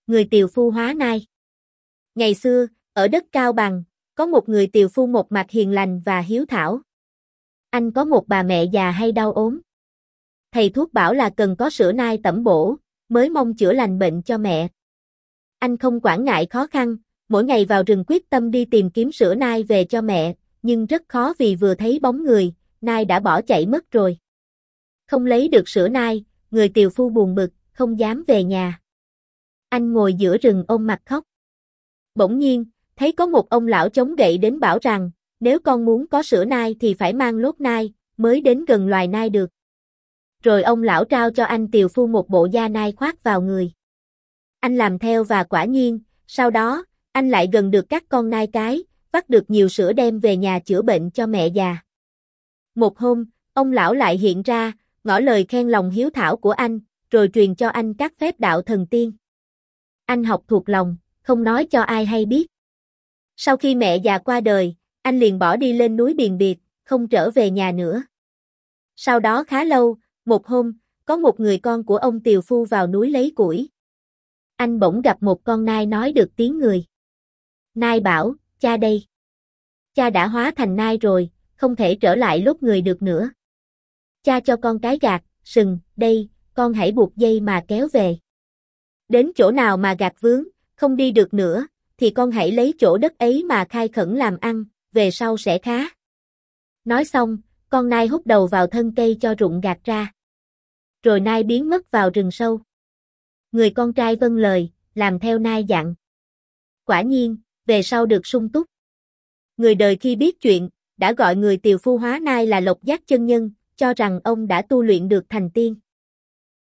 Người tiều phu hóa nai. Ngày xưa, ở đất Cao Bằng, có một người tiều phu một mặt hiền lành và hiếu thảo. Anh có một bà mẹ già hay đau ốm. Thầy thuốc bảo là cần có sữa nai tẩm bổ, mới mong chữa lành bệnh cho mẹ. Anh không quản ngại khó khăn, mỗi ngày vào rừng quyết tâm đi tìm kiếm sữa nai về cho mẹ, nhưng rất khó vì vừa thấy bóng người, nai đã bỏ chạy mất rồi. Không lấy được sữa nai, người tiều phu buồn bực, không dám về nhà. Anh ngồi giữa rừng ôm mặt khóc. Bỗng nhiên, thấy có một ông lão chống gậy đến bảo rằng, nếu con muốn có sữa nai thì phải mang lốt nai, mới đến gần loài nai được. Rồi ông lão trao cho anh tiều phu một bộ da nai khoác vào người. Anh làm theo và quả nhiên, sau đó, anh lại gần được các con nai cái, vắt được nhiều sữa đem về nhà chữa bệnh cho mẹ già. Một hôm, ông lão lại hiện ra, ngỏ lời khen lòng hiếu thảo của anh, rồi truyền cho anh các phép đạo thần tiên. Anh học thuộc lòng, không nói cho ai hay biết. Sau khi mẹ già qua đời, anh liền bỏ đi lên núi biền biệt, không trở về nhà nữa. Sau đó khá lâu, một hôm, có một người con của ông tiều phu vào núi lấy củi. Anh bỗng gặp một con nai nói được tiếng người. Nai bảo, cha đây. Cha đã hóa thành nai rồi, không thể trở lại lúc người được nữa. Cha cho con cái gạt, sừng, đây, con hãy buộc dây mà kéo về. Đến chỗ nào mà gạt vướng, không đi được nữa, thì con hãy lấy chỗ đất ấy mà khai khẩn làm ăn, về sau sẽ khá. Nói xong, con nai hút đầu vào thân cây cho rụng gạt ra. Rồi nai biến mất vào rừng sâu. Người con trai vâng lời, làm theo nai dặn. Quả nhiên, về sau được sung túc. Người đời khi biết chuyện, đã gọi người tiều phu hóa nai là Lộc Giác chân nhân, cho rằng ông đã tu luyện được thành tiên.